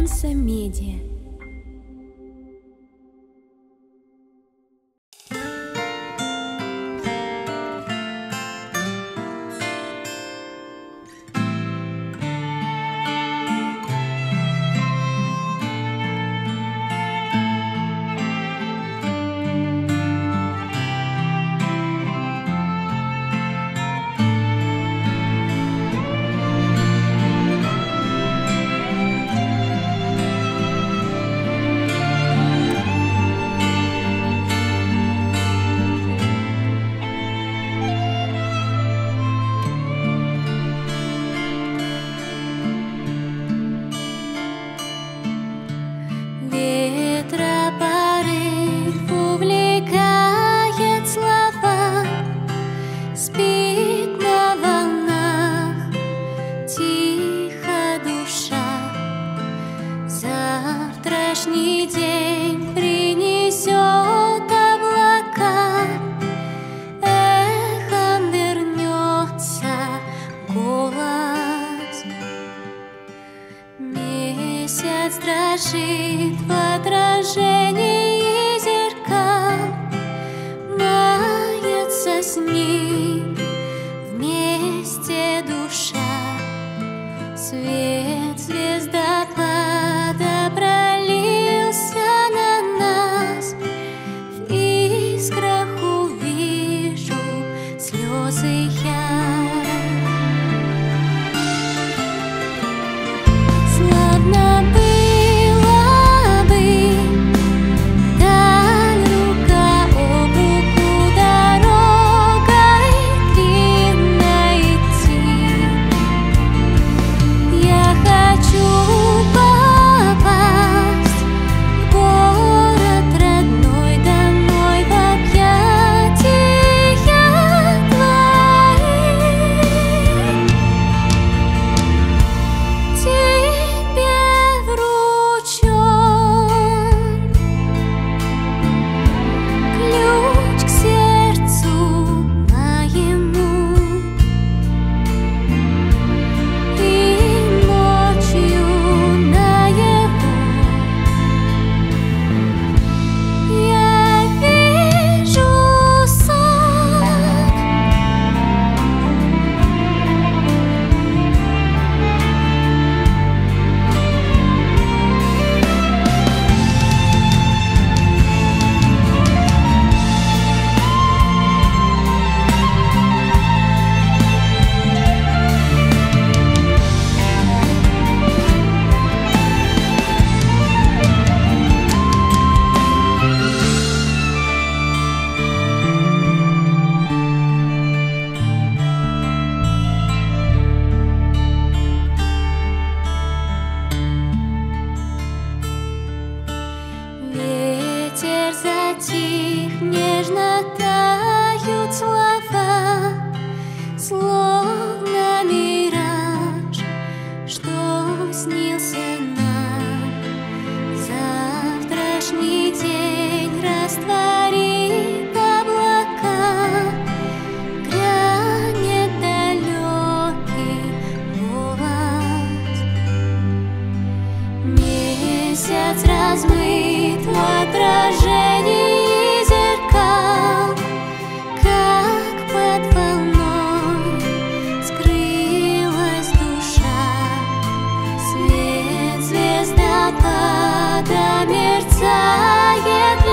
Альянса Медиа. Завтрашний день принесет облака, эхом вернется голос. Месяц дрожит в отражении зеркал, мается с ним вместе душа. Свет звездопада пролился на нас, в искрах увижу слезы я. Славно было бы даль рука об руку дорогой длинной идти. Я хочу попасть в город родной, домой в объятия твои. Тебе вручен ключ к сердцу моему, и ночью наяву я вижу сон. Ветер затих, нежно тают слова, словно мираж, что снился нам. Завтрашний день растворит облака, грянет далекий голос. Месяц размыт в отражении зеркал, как под волной скрылась душа. Свет звездопада мерцает